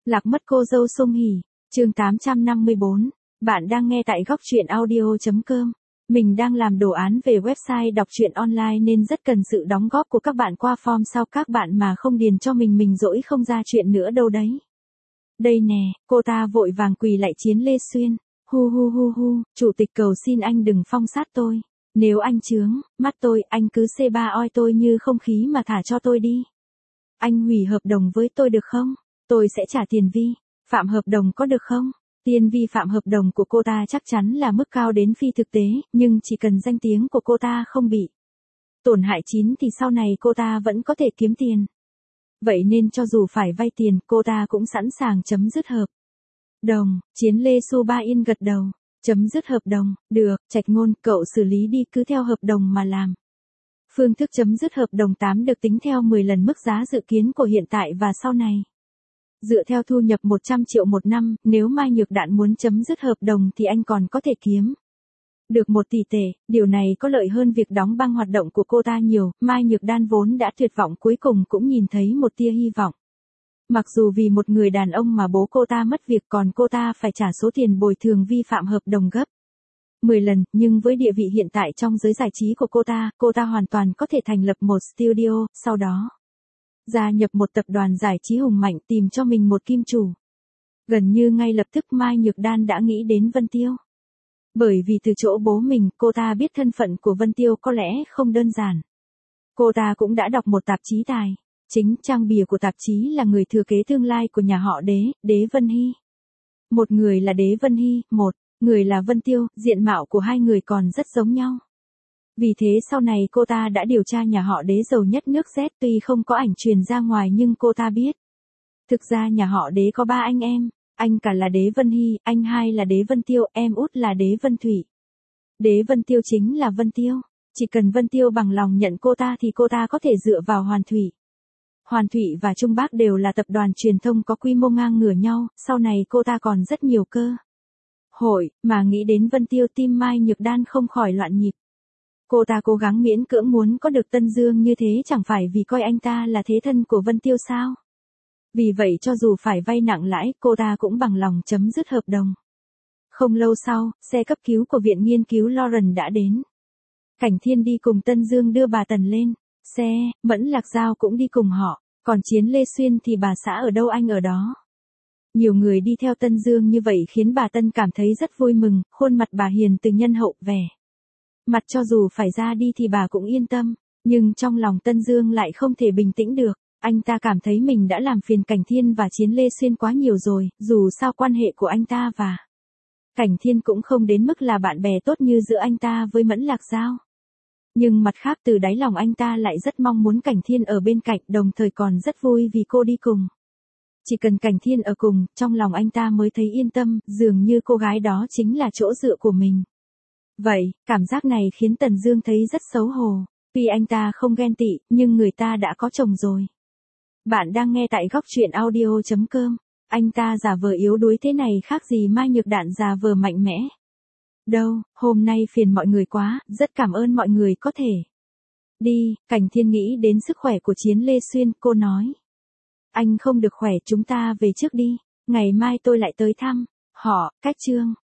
Lạc mất cô dâu Sung Hỉ, chương 854. Bạn đang nghe tại góc truyện audio.com. Mình đang làm đồ án về website đọc truyện online nên rất cần sự đóng góp của các bạn qua form sau các bạn mà không điền cho mình dỗi không ra chuyện nữa đâu đấy. Đây nè, cô ta vội vàng quỳ lại Chiến Lê Xuyên. Hu hu hu hu, chủ tịch cầu xin anh đừng phong sát tôi. Nếu anh chướng mắt tôi, anh cứ C3 oi tôi như không khí mà thả cho tôi đi. Anh hủy hợp đồng với tôi được không? Tôi sẽ trả tiền vi phạm hợp đồng có được không? Tiền vi phạm hợp đồng của cô ta chắc chắn là mức cao đến phi thực tế, nhưng chỉ cần danh tiếng của cô ta không bị tổn hại chín thì sau này cô ta vẫn có thể kiếm tiền. Vậy nên cho dù phải vay tiền, cô ta cũng sẵn sàng chấm dứt hợp đồng. Chiến Lê Su Ba Yên gật đầu. Chấm dứt hợp đồng, được, Trạch Ngôn, cậu xử lý đi, cứ theo hợp đồng mà làm. Phương thức chấm dứt hợp đồng 8 được tính theo 10 lần mức giá dự kiến của hiện tại và sau này. Dựa theo thu nhập 100 triệu một năm, nếu Mai Nhược Đạn muốn chấm dứt hợp đồng thì anh còn có thể kiếm được 1 tỷ tệ, điều này có lợi hơn việc đóng băng hoạt động của cô ta nhiều. Mai Nhược Đan vốn đã tuyệt vọng cuối cùng cũng nhìn thấy một tia hy vọng. Mặc dù vì một người đàn ông mà bố cô ta mất việc còn cô ta phải trả số tiền bồi thường vi phạm hợp đồng gấp 10 lần, nhưng với địa vị hiện tại trong giới giải trí của cô ta hoàn toàn có thể thành lập một studio, sau đó gia nhập một tập đoàn giải trí hùng mạnh, tìm cho mình một kim chủ. Gần như ngay lập tức Mai Nhược Đan đã nghĩ đến Vân Tiêu. Bởi vì từ chỗ bố mình, cô ta biết thân phận của Vân Tiêu có lẽ không đơn giản. Cô ta cũng đã đọc một tạp chí tài chính, trang bìa của tạp chí là người thừa kế tương lai của nhà họ Đế, Đế Vân Hy. Một người là Đế Vân Hy, một người là Vân Tiêu, diện mạo của hai người còn rất giống nhau. Vì thế sau này cô ta đã điều tra nhà họ Đế giàu nhất nước Z, tuy không có ảnh truyền ra ngoài nhưng cô ta biết. Thực ra nhà họ Đế có 3 anh em, anh cả là Đế Vân Hy, anh hai là Đế Vân Tiêu, em út là Đế Vân Thủy. Đế Vân Tiêu chính là Vân Tiêu, chỉ cần Vân Tiêu bằng lòng nhận cô ta thì cô ta có thể dựa vào Hoàn Thủy. Hoàn Thủy và Trung Bác đều là tập đoàn truyền thông có quy mô ngang ngửa nhau, sau này cô ta còn rất nhiều cơ hội, mà nghĩ đến Vân Tiêu tim Mai Nhược Đan không khỏi loạn nhịp. Cô ta cố gắng miễn cưỡng muốn có được Tân Dương như thế chẳng phải vì coi anh ta là thế thân của Vân Tiêu sao? Vì vậy cho dù phải vay nặng lãi, cô ta cũng bằng lòng chấm dứt hợp đồng. Không lâu sau, xe cấp cứu của Viện Nghiên cứu Lawrence đã đến. Cảnh Thiên đi cùng Tân Dương đưa bà Tần lên xe, Mẫn Lạc Giao cũng đi cùng họ, còn Chiến Lê Xuyên thì bà xã ở đâu anh ở đó. Nhiều người đi theo Tân Dương như vậy khiến bà Tân cảm thấy rất vui mừng, khuôn mặt bà hiền từ nhân hậu vẻ mặt cho dù phải ra đi thì bà cũng yên tâm, nhưng trong lòng Tân Dương lại không thể bình tĩnh được. Anh ta cảm thấy mình đã làm phiền Cảnh Thiên và Chiến Lê Xuyên quá nhiều rồi, dù sao quan hệ của anh ta và Cảnh Thiên cũng không đến mức là bạn bè tốt như giữa anh ta với Mẫn Lạc Giao. Nhưng mặt khác từ đáy lòng anh ta lại rất mong muốn Cảnh Thiên ở bên cạnh, đồng thời còn rất vui vì cô đi cùng. Chỉ cần Cảnh Thiên ở cùng, trong lòng anh ta mới thấy yên tâm, dường như cô gái đó chính là chỗ dựa của mình. Vậy, cảm giác này khiến Tần Dương thấy rất xấu hổ. Tuy anh ta không ghen tị, nhưng người ta đã có chồng rồi. Bạn đang nghe tại góc truyện audio.com. Anh ta giả vờ yếu đuối thế này khác gì Mai Nhược Đạn giả vờ mạnh mẽ. Đâu, hôm nay phiền mọi người quá, rất cảm ơn mọi người có thể đi. Cảnh Thiên nghĩ đến sức khỏe của Chiến Lê Xuyên, cô nói. Anh không được khỏe, chúng ta về trước đi, ngày mai tôi lại tới thăm họ. Cách chương